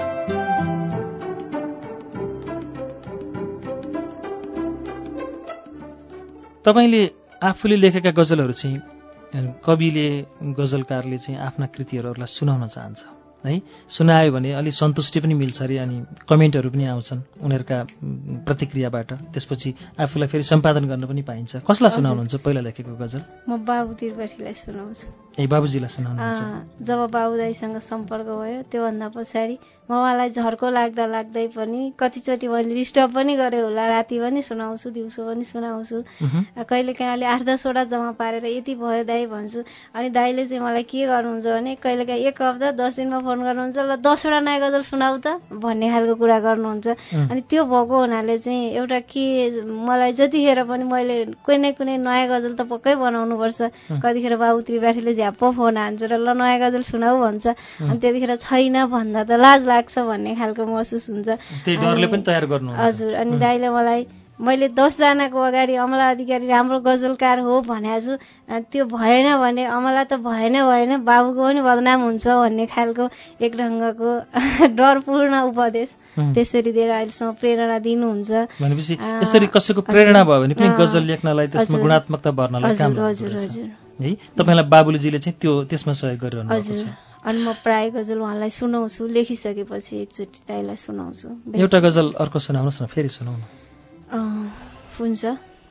तपाईले आफूले लेखेका गजलहरू चाहिँ कविले गजलकारले चाहिँ आफ्ना कृतिहरूलाई सुनाउन चाहन्छ है। सुनायो भने अलि सन्तुष्टि पनि मिल्छ अरे, अनि कमेन्टहरू पनि आउँछन् उनीहरूका प्रतिक्रियाबाट। त्यसपछि आफूलाई फेरि सम्पादन गर्न पनि पाइन्छ। कसलाई सुनाउनुहुन्छ पहिला लेखेको गजल? म बाबु त्रिपाठीलाई सुनाउँछु। ए बाबुजीलाई सुनाउनुहुन्छ? जब बाबु दाइसँग सम्पर्क भयो त्योभन्दा पछाडि म उहाँलाई झर्को लाग्दा लाग्दै पनि कतिचोटि मैले डिस्टर्ब पनि गरेँ होला। राति पनि सुनाउँछु, दिउँसो पनि सुनाउँछु। कहिलेकाहीँ अहिले 8-10 वटा जम्मा पारेर यति भयो दाइ भन्छु। अनि दाइले चाहिँ मलाई के गर्नुहुन्छ भने कहिलेकाहीँ 1 हप्ता 10 दिनमा फोन गर्नुहुन्छ, ल 10 वटा नयाँ गजल सुनाऊ त भन्ने खालको कुरा गर्नुहुन्छ। अनि त्यो भएको हुनाले चाहिँ एउटा के मलाई जतिखेर पनि मैले कुनै नयाँ गजल त पक्कै बनाउनुपर्छ। कतिखेर बाबु त्रिपाठीले झ्याप्प फोन हान्छ र ल नयाँ गजल सुनाऊ भन्छ। अनि त्यतिखेर छैन भन्दा त लाज लाग्छ भन्ने खालको महसुस हुन्छ। त्यही डरले पनि तयार गर्नुहुन्छ? हजुर। अनि दाइले मलाई मैले 10 जनाको अगाडि अमला अधिकारी राम्रो गजलकार हो भनेको छु, त्यो भएन भने अमला त भएन बाबुको पनि बदनाम हुन्छ भन्ने खालको एक ढङ्गको डरपूर्ण उपदेश त्यसरी दिएर अहिलेसम्म प्रेरणा दिनुहुन्छ। भनेपछि यसरी कसैको प्रेरणा भयो भने पनि गजल लेख्नलाई, त्यसमा गुणात्मकता भर्नलाई काम लाग्छ है। तपाईलाई बाबुजीले चाहिँ त्यो त्यसमा सहयोग गरिरहनु भएको छ? अनि म प्राय गजल उहाँलाई सुनाउँछु, लेखिसकेपछि एकचोटि दाइलाई सुनाउँछु। एउटा गजल अर्को सुनाउनुहोस् न, फेरि सुनाउनु। हुन्छ।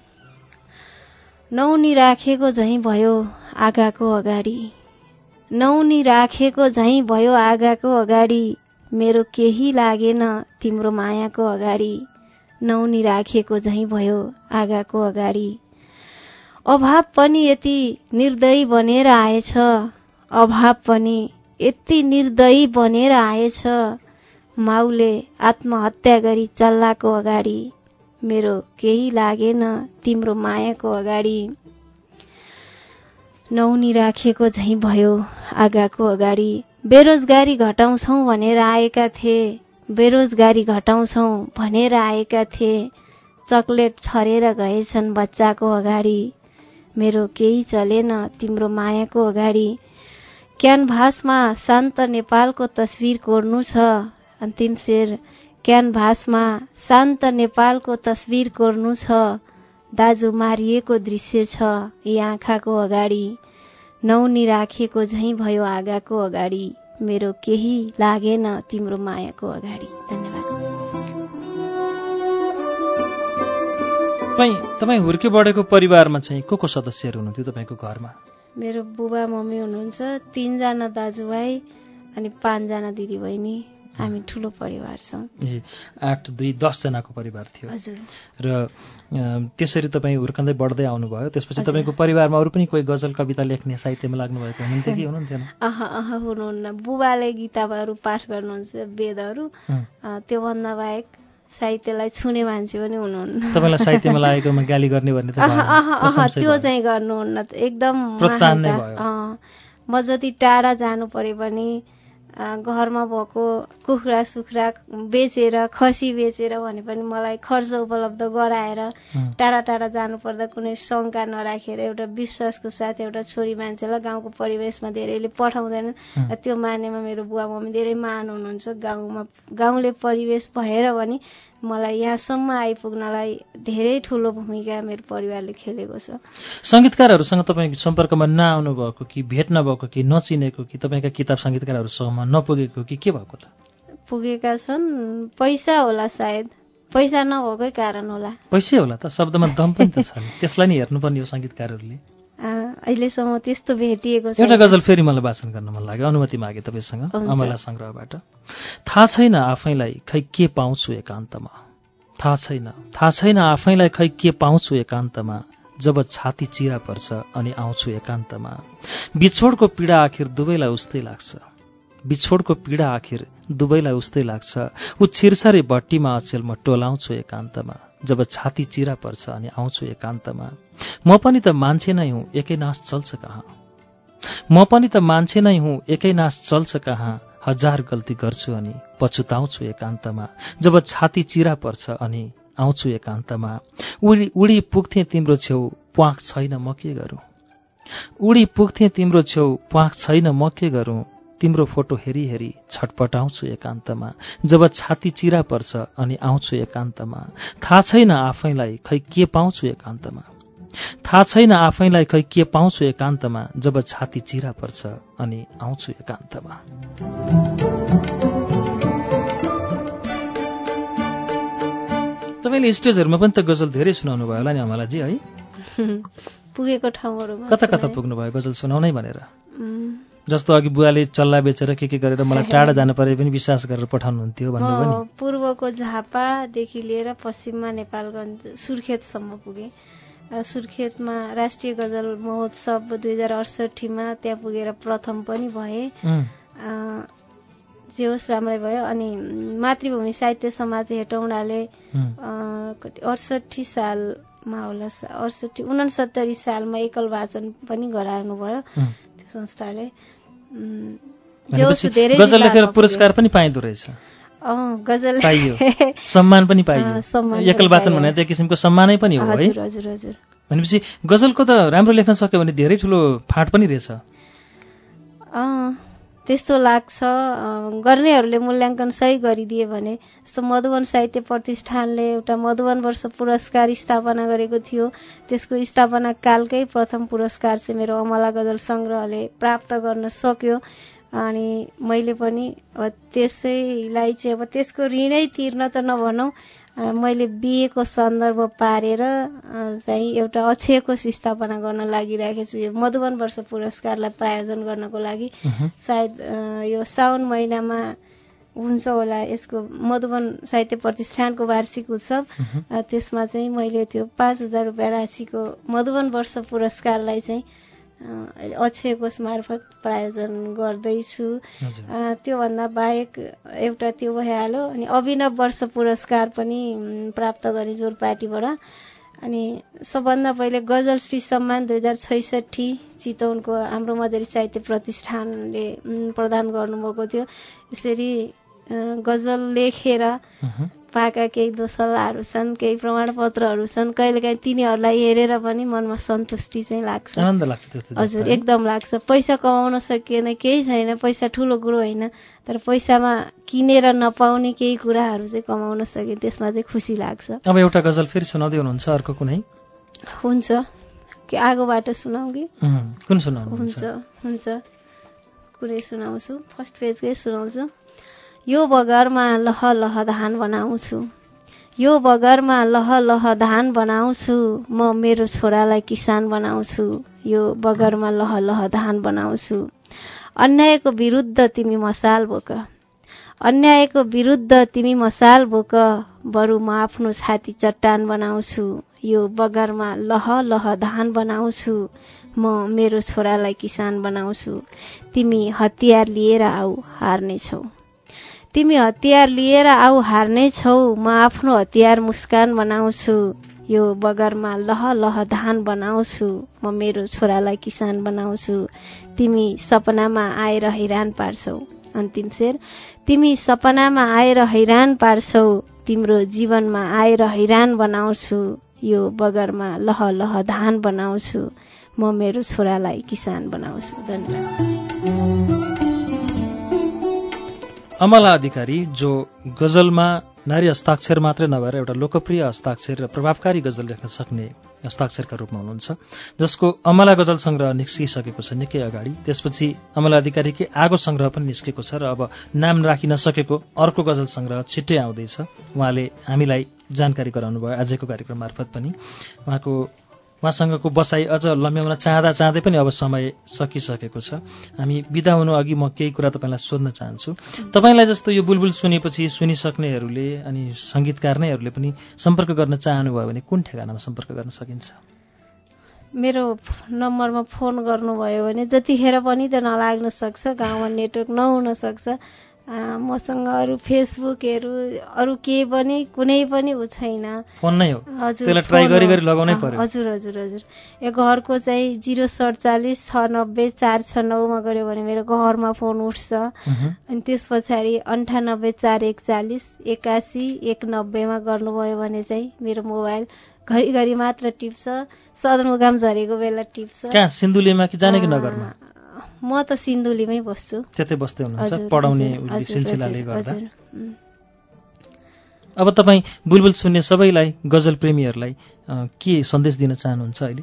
नौनी राखेको झैँ भयो आगाको अगाडि, नौनी राखेको झैँ भयो आगाको अगाडि, मेरो केही लागेन तिम्रो मायाको अगाडि, नौनी राखेको झैँ भयो आगाको अगाडि। अभाव पनि यति निर्दयी बनेर आएछ, अभाव पनि यति निर्दयी बनेर आएछ, माउले आत्महत्या गरी चल्लाको अगाडि, मेरो केही लागेन तिम्रो मायाको अगाडि। नौनी राखेको झैँ भयो आगाको अगाडि, बेरोजगारी घटाउँछौँ भनेर आएका थिए, बेरोजगारी घटाउँछौँ भनेर आएका थिए, चकलेट छरेर गएछन् बच्चाको अगाडि, मेरो केही चलेन तिम्रो मायाको अगाडि। क्यानभासमा शान्त नेपालको तस्बिर कोर्नु छ, अन्तिम शेर। क्यानभासमा शान्त नेपालको तस्बिर कोर्नु छ, दाजु मारिएको दृश्य छ यी आँखाको अगाडि, नौनी राखेको झैँ भयो आगाको अगाडि, मेरो केही लागेन तिम्रो मायाको अगाडि। धन्यवाद। तपाईँ हुर्के बढेको परिवारमा चाहिँ को सदस्यहरू हुनुहुन्थ्यो तपाईँको घरमा? मेरो बुबा मम्मी हुनुहुन्छ, 3 जना दाजुभाइ अनि 5 जना दिदी बहिनी। हामी ठुलो परिवार छौँ। 8, 2, 10 जनाको परिवार थियो। हजुर। र त्यसरी तपाईँ हुर्कँदै बढ्दै आउनुभयो। त्यसपछि तपाईँको परिवारमा अरू पनि कोही गजल कविता लेख्ने, साहित्यमा लाग्नुभएको हुनुहुन्थ्यो कि हुनुहुन्थेन? हुनुहुन्न। बुबाले गीताहरू पाठ गर्नुहुन्छ, वेदहरू। त्योभन्दा बाहेक साहित्यलाई छुने मान्छे पनि हुनुहुन्न। तपाईँलाई साहित्यमा लागेकोमा गाली गर्ने भन्ने त त्यो चाहिँ गर्नुहुन्न, एकदम प्रोत्साहन नै भयो। म जति टाढा जानु परे पनि घरमा भएको कुखुरा सुखुरा बेचेर, खसी बेचेर भने पनि मलाई खर्च उपलब्ध गराएर, टाढा टाढा जानुपर्दा कुनै शङ्का नराखेर एउटा विश्वासको साथ एउटा छोरी मान्छेलाई गाउँको परिवेशमा धेरैले पठाउँदैनन्, त्यो मानेमा मेरो बुवा मम्मी धेरै मान हुनुहुन्छ। गाउँले परिवेश भएर पनि मलाई यहाँसम्म आइपुग्नलाई धेरै ठुलो भूमिका मेरो परिवारले खेलेको छ। सङ्गीतकारहरूसँग तपाईँ सम्पर्कमा नआउनु भएको कि भेट नभएको कि नचिनेको कि तपाईँका किताब सङ्गीतकारहरूसँग नपुगेको कि के भएको त? पुगेका छन्, पैसा होला सायद, पैसा नभएकै कारण होला। पैसै होला त, शब्दमा दम पनि त छ नि, त्यसलाई नि हेर्नुपर्ने हो सङ्गीतकारहरूले। अहिलेसम्म त्यस्तो भेटिएको छ। एउटा गजल फेरि मलाई वाचन गर्न मन लाग्यो, अनुमति मागे तपाईँसँग अमला सङ्ग्रहबाट। थाहा छैन आफैलाई खै के पाउँछु एकान्तमा, थाहा छैन आफैलाई खै के पाउँछु एकान्तमा, जब छाती चिरा पर्छ अनि आउँछु एकान्तमा, बिछोडको पीडा आखिर दुवैलाई उस्तै लाग्छ, बिछोडको पीडा आखिर दुवैलाई उस्तै लाग्छ, ऊ छिरछारे भट्टीमा अचेल म टोलाउँछु एकान्तमा, जब छाती चिरा पर्छ अनि आउँछु एकान्तमा। म पनि त मान्छे नै हुँ, एकै नास चल्छ कहाँ। म पनि त मान्छे नै हुँ, एकै नास चल्छ कहाँ। हजार गल्ती गर्छु अनि पछुताउँछु एकान्तमा। जब छाती चिरा पर्छ अनि आउँछु एकान्तमा। उडी पुग्थेँ तिम्रो छेउ, प्वाख छैन म के गरौँ। उडी पुग्थेँ तिम्रो छेउ, प्वाख छैन म के गरौँ। तिम्रो फोटो हेरी हेरी छटपटाउँछु एकान्तमा। जब छाती चिरा पर्छ अनि आउँछु एकान्तमा। थाहा छैन आफैलाई खै के पाउँछु एकान्तमा। थाहा छैन आफैलाई खै के पाउँछु एकान्तमा। जब छाती चिरा पर्छ अनि आउँछु एकान्तमा। तपाईँले स्टेजहरूमा पनि त गजल धेरै सुनाउनु भयो होला नि अमलाजी, है? पुगेको ठाउँहरूमा कता कता पुग्नुभयो गजल सुनाउनै भनेर? जस्तो अघि बुवाले चल्ला बेचेर के गरेर मलाई टाढा जानु परे पनि विश्वास गरेर पठाउनुहुन्थ्यो भन्नुभयो नि। पूर्वको झापादेखि लिएर पश्चिममा नेपालगञ्ज सुर्खेतसम्म पुगेँ। सुर्खेतमा राष्ट्रिय गजल महोत्सव 2068मा त्यहाँ पुगेर प्रथम पनि भए। जे होस् राम्रै भयो। अनि मातृभूमि साहित्य समाज हेटौँडाले 68 सालमा होला, 69 सालमा एकल वाचन पनि गराउनु भयो त्यो संस्थाले। गजल लेखेर पुरस्कार पनि पाइँदो रहेछ। गजल पाइयो, सम्मान पनि पाइयो। एकल वाचन भने त्यो किसिमको सम्मानै पनि हो, है? हजुर हजुर हजुर। भनेपछि गजलको त राम्रो लेख्न सक्यो भने धेरै ठुलो फाँट पनि रहेछ। त्यस्तो लाग्छ। गर्नेहरूले मूल्याङ्कन सही गरिदिए भने। जस्तो मधुवन साहित्य प्रतिष्ठानले एउटा मधुवन वर्ष पुरस्कार स्थापना गरेको थियो। त्यसको स्थापना कालकै प्रथम पुरस्कार चाहिँ मेरो अमला गजल सङ्ग्रहले प्राप्त गर्न सक्यो। अनि मैले पनि त्यसैलाई चाहिँ अब त्यसको ऋणै तिर्न त नभनौँ, मैले बिएको सन्दर्भ पारेर चाहिँ एउटा अक्षय कोष स्थापना गर्न लागिरहेको छु। यो मधुवन वर्ष पुरस्कारलाई प्रायोजन गर्नको लागि सायद यो साउन महिनामा हुन्छ होला यसको मधुवन साहित्य प्रतिष्ठानको वार्षिक उत्सव। त्यसमा चाहिँ मैले त्यो 5,000 रुपियाँ राशिको मधुवन वर्ष पुरस्कारलाई चाहिँ अक्षय कोष मार्फत प्रायोजन गर्दैछु। त्योभन्दा बाहेक एउटा त्यो भइहाल्यो। अनि अभिनव वर्ष पुरस्कार पनि प्राप्त गरेँ जोरपाटीबाट। अनि सबभन्दा पहिले गजलश्री सम्मान 2066 चितवनको हाम्रो मधेरी साहित्य प्रतिष्ठानले प्रदान गर्नुभएको थियो। यसरी गजल लेखेर पाएका केही दोसल्लाहरू छन्, केही प्रमाणपत्रहरू छन्। कहिलेकाहीँ तिनीहरूलाई हेरेर पनि मनमा सन्तुष्टि चाहिँ लाग्छ, आनन्द लाग्छ त्यस्तो। हजुर, एकदम लाग्छ। पैसा कमाउन सकिएन केही छैन, पैसा ठुलो कुरो होइन, तर पैसामा किनेर नपाउने केही कुराहरू चाहिँ कमाउन सके त्यसमा चाहिँ खुसी लाग्छ। अब एउटा गजल फेरि सुनाउँदै हुनुहुन्छ, अर्को कुनै? हुन्छ, कि आगोबाट सुनाऊ कि कुन सुनाउनु? हुन्छ हुन्छ, कुनै सुनाउँछु, फर्स्ट पेजकै सुनाउँछु। यो बगरमा लह लह धान बनाउँछु, यो बगरमा लह लह धान बनाउँछु, म मेरो छोरालाई किसान बनाउँछु, यो बगरमा लह लह धान बनाउँछु। अन्यायको विरुद्ध तिमी मसाल बोक, अन्यायको विरुद्ध तिमी मसाल बोक, बरु म आफ्नो छाती चट्टान बनाउँछु, यो बगरमा लह लह धान बनाउँछु, म मेरो छोरालाई किसान बनाउँछु। तिमी हतियार लिएर आऊ हार्नेछौ, तिमी हतियार लिएर आऊ हार्नेछौ, म आफ्नो हतियार मुस्कान बनाउँछु, यो बगरमा लह लह धान बनाउँछु, म मेरो छोरालाई किसान बनाउँछु। तिमी सपनामा आएर हैरान पार्छौ, अन्तिम शेर, तिमी सपनामा आएर हैरान पार्छौ, तिम्रो जीवनमा आएर हैरान बनाउँछु, यो बगरमा लह लह धान बनाउँछु, म मेरो छोरालाई किसान बनाउँछु। धन्यवाद। अमला अधिकारी, जो गजलमा नारी हस्ताक्षर मात्रै नभएर एउटा लोकप्रिय हस्ताक्षर र प्रभावकारी गजल लेख्न सक्ने हस्ताक्षरका रूपमा हुनुहुन्छ, जसको अमला गजल सङ्ग्रह निस्किसकेको छ निकै अगाडि। त्यसपछि अमला अधिकारीकै आगो सङ्ग्रह पनि निस्केको छ र अब नाम राखिन सकेको अर्को गजल सङ्ग्रह छिट्टै आउँदैछ। उहाँले हामीलाई जानकारी गराउनु भयो आजको कार्यक्रम मार्फत पनि। उहाँसँगको बसाई अझ लम्ब्याउन चाहँदा चाहँदै पनि अब समय सकिसकेको छ। हामी बिदा हुनु अघि म केही कुरा तपाईँलाई सोध्न चाहन्छु। तपाईँलाई जस्तो यो बुलबुल सुनेपछि सुनिसक्नेहरूले अनि सङ्गीतकार नैहरूले पनि सम्पर्क गर्न चाहनुभयो भने कुन ठेगानामा सम्पर्क गर्न सकिन्छ? मेरो नम्बरमा फोन गर्नुभयो भने जतिखेर पनि त नलाग्न सक्छ, गाउँमा नेटवर्क नहुन सक्छ। मसँग अरू फेसबुकहरू अरू केही पनि कुनै पनि उ छैन। फोन नै हो? हजुर, त्यसलाई ट्राई गरी लगाउनै पर्यो। हजुर हजुर हजुर। यो घरको चाहिँ 047 690 469 मा गऱ्यो भने मेरो घरमा फोन उठ्छ। अनि त्यस पछाडि 98 441 81 190 मा गर्नुभयो भने चाहिँ मेरो मोबाइल घरिघरि मात्र टिप्छ, सदरमुकाम झरेको बेला टिप्छ। कहाँ सिन्धुलीमा कि जाने कि नगरमा? म त सिन्धुलीमै बस्छु। त्यतै बस्दै हुनुहुन्छ पढाउने सिलसिलाले गर्दा। हजुर। अब तपाईँ बुलबुल सुन्ने सबैलाई, गजल प्रेमीहरूलाई के सन्देश दिन चाहनुहुन्छ अहिले?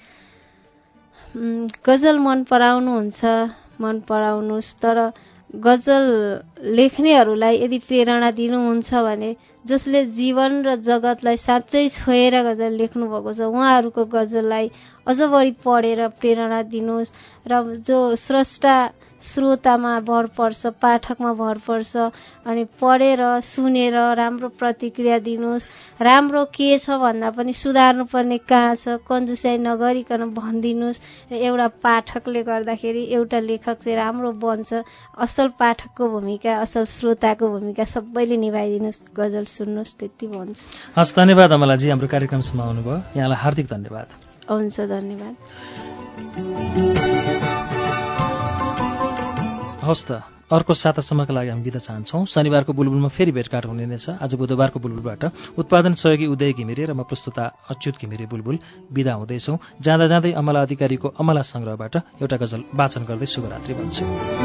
गजल मन पराउनुहुन्छ, मन पराउनुहोस्, तर गजल लेख्नेहरूलाई यदि प्रेरणा दिनुहुन्छ भने जसले जीवन र जगतलाई साँच्चै छोएर गजल लेख्नुभएको छ उहाँहरूको गजललाई अझ बढी पढेर प्रेरणा दिनुहोस्। र जो स्रष्टा श्रोतामा भर पर्छ, पाठकमा भर पर्छ। अनि पढेर सुनेर राम्रो प्रतिक्रिया दिनुहोस्। राम्रो के छ भन्दा पनि सुधार्नुपर्ने कहाँ छ कन्जुसाइ नगरिकन भनिदिनुहोस्। र एउटा पाठकले गर्दाखेरि एउटा लेखक चाहिँ राम्रो बन्छ। असल पाठकको भूमिका, असल श्रोताको भूमिका सबैले निभाइदिनुहोस्, गजल सुन्नुहोस्, त्यति भन्छु। हस्, धन्यवाद अमलाजी, हाम्रो कार्यक्रमसम्म आउनुभयो, यहाँलाई हार्दिक धन्यवाद। हुन्छ, धन्यवाद। हवस् त, अर्को सातासम्मका लागि हामी बिदा चाहन्छौँ। शनिबारको बुलबुलमा फेरि भेटघाट हुने नै छ। आज बुधबारको बुलबुलबाट उत्पादन सहयोगी उदय घिमिरे र म प्रस्तुता अच्युत घिमिरे बुलबुल बिदा हुँदैछौँ। जाँदा जाँदै अमला अधिकारीको अमला सङ्ग्रहबाट एउटा गजल वाचन गर्दै शुभरात्रि भन्छु।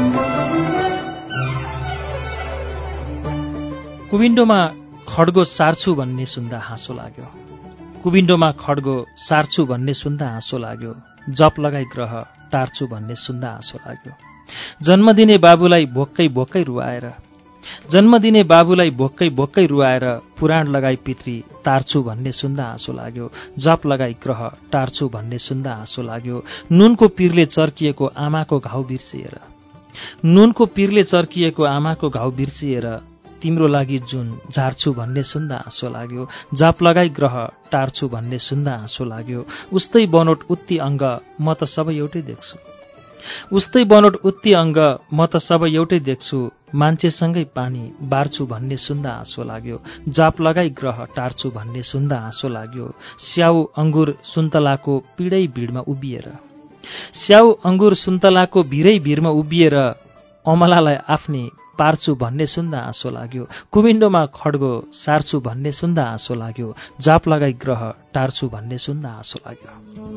कुविन्डोमा खड्गो सार्छु भन्ने सुन्दा हाँसो लाग्यो। कुविन्डोमा खड्गो सार्छु भन्ने सुन्दा हाँसो लाग्यो। जप लगाई ग्रह टार्छु भन्ने सुन्दा हाँसो लाग्यो। जन्मदिने बाबुलाई भोक्कै भोक्कै रुवाएर, जन्मदिने बाबुलाई भोक्कै भोक्कै रुवाएर पुराण लगाई पितृ तार्छु भन्ने सुन्दा हाँसो लाग्यो। जप लगाई ग्रह टार्छु भन्ने सुन्दा हाँसो लाग्यो। नुनको पिरले चर्किएको आमाको घाउ बिर्सिएर, नुनको पिरले चर्किएको आमाको घाउ बिर्सिएर तिम्रो लागि जुन झार्छु भन्ने सुन्दा हाँसो लाग्यो। जाप लगाई ग्रह टार्छु भन्ने सुन्दा हाँसो लाग्यो। उस्तै बनोट उत्ती अङ्ग म त सबै एउटै देख्छु, उस्तै बनोट उत्ती अङ्ग म त सबै एउटै देख्छु। मान्छेसँगै पानी बार्छु भन्ने सुन्दा हाँसो लाग्यो। जाप लगाई ग्रह टार्छु भन्ने सुन्दा हाँसो लाग्यो। स्याउ अङ्गुर सुन्तलाको पिडै भिडमा उभिएर, स्याउ अङ्गुर सुन्तलाको भिरै भिरमा उभिएर अमलालाई आफ्नै पार्छु भन्ने सुन्दा हाँसो लाग्यो। कुविन्डोमा खड्गो सार्छु भन्ने सुन्दा हाँसो लाग्यो। जाप लगाई ग्रह टार्छु भन्ने सुन्दा हाँसो लाग्यो।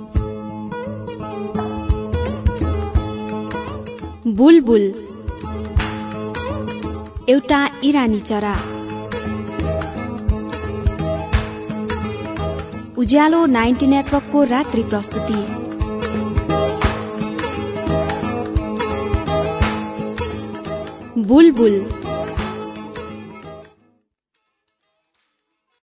बुलबुल एउटा इरानी चरा। उज्यालो 90 नेटवर्कको रात्रि प्रस्तुति। बुलबुल